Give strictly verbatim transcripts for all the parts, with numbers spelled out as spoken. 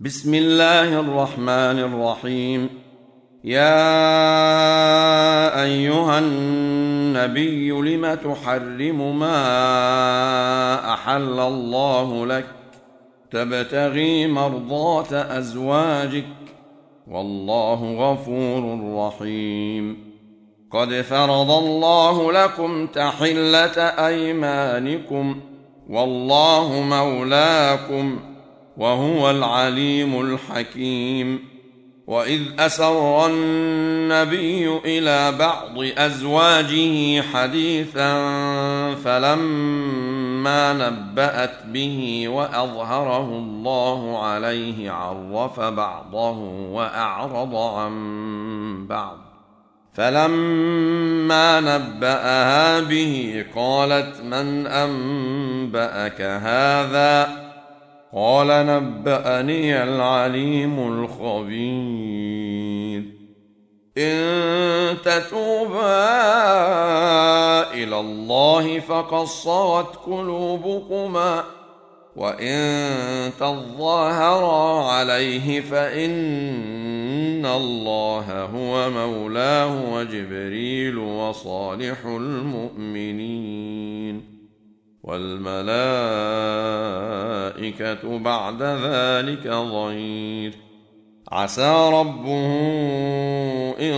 بسم الله الرحمن الرحيم. يا أيها النبي لم تحرم ما أحل الله لك تبتغي مرضات أزواجك والله غفور رحيم. قد فرض الله لكم تحلة أيمانكم والله مولاكم وهو العليم الحكيم. وإذ أسر النبي إلى بعض أزواجه حديثا فلما نبأت به وأظهره الله عليه عرف بعضه وأعرض عن بعض، فلما نبأها به قالت من أنبأك هذا؟ قال نبأني العليم الخبير. إن تتوبا إلى الله فقد صغت قلوبكما وإن تظاهرا عليه فإن الله هو مولاه وجبريل وصالح المؤمنين والملائكة بعد ذلك ظهير. عسى ربه إن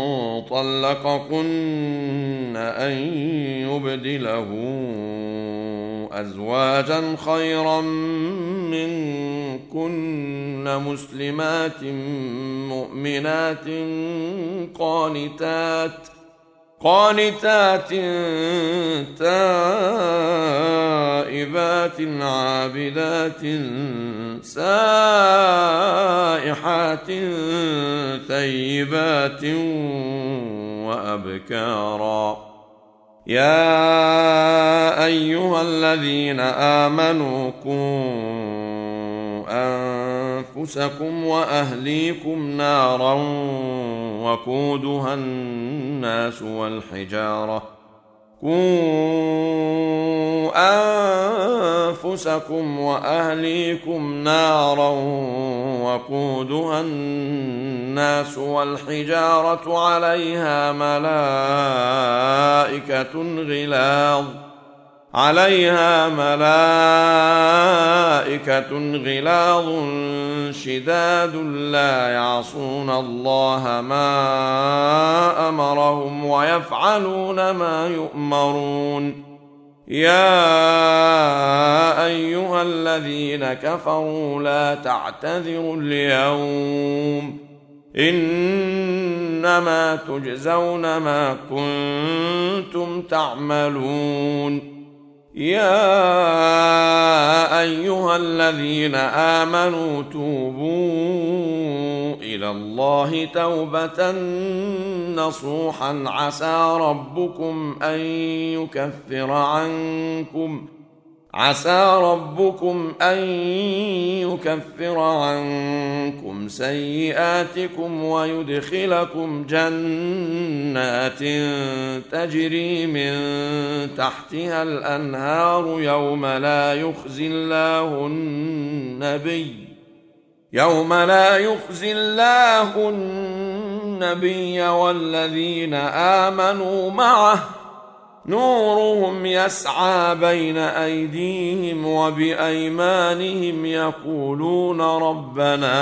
طلقكن أن يبدله أزواجا خيرا منكن مسلمات مؤمنات قانتات قانتات تائبات عابدات سائحات ثيبات وأبكارا. يا أيها الذين آمنوا قوا أنفسكم وأهليكم نارا وقودها الناس والحجارة قوا أنفسكم وأهليكم نارا وقودها الناس والحجارة عليها ملائكة غلاظ عليها ملائكة غلاظ شداد لا يعصون الله ما أمرهم ويفعلون ما يؤمرون. يا أيها الذين كفروا لا تعتذروا اليوم إنما تجزون ما كنتم تعملون. يا أيها الذين آمنوا توبوا إلى الله توبة نصوحا عسى ربكم أن يكفر عنكم عسى ربكم أن يكفر عنكم سيئاتكم ويدخلكم جنات تجري من تحتها الأنهار يوم لا يخزي الله النبي يوم لا يخزي الله النبي والذين آمنوا معه نورهم يسعى بين أيديهم وبأيمانهم يقولون ربنا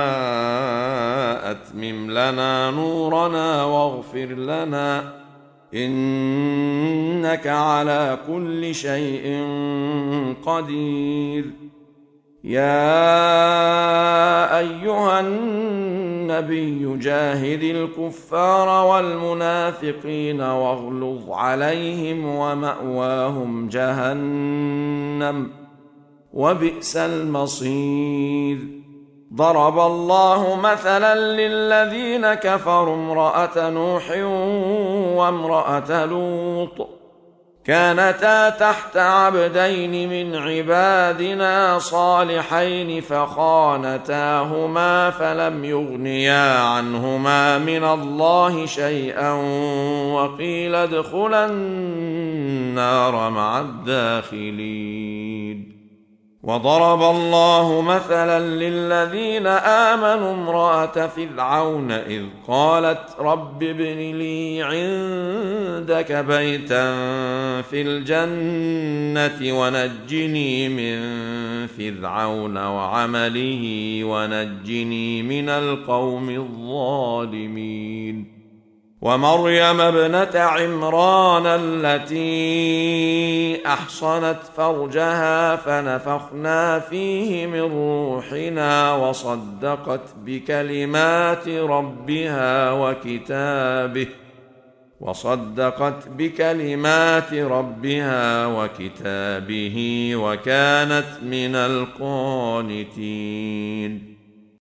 أتمم لنا نورنا واغفر لنا إنك على كل شيء قدير. يا أيها النبي جاهد الكفار والمنافقين واغلظ عليهم ومأواهم جهنم وبئس المصير. ضرب الله مثلا للذين كفروا امرأة نوح وامرأة لوط كانتا تحت عبدين من عبادنا صالحين فخانتاهما فلم يغنيا عنهما من الله شيئا وقيل ادخلا النار مع الداخلين. وضرب الله مثلا للذين آمنوا امرأة فرعون إذ قالت رب ابن لي عندك بيتا في الجنة ونجني من فرعون وعمله ونجني من القوم الظالمين ومريم ابنة عمران التي أحصنت فرجها فنفخنا فيه من روحنا وصدقت بكلمات ربها وكتابه وصدقت بكلمات ربها وكتابه وكانت من القانتين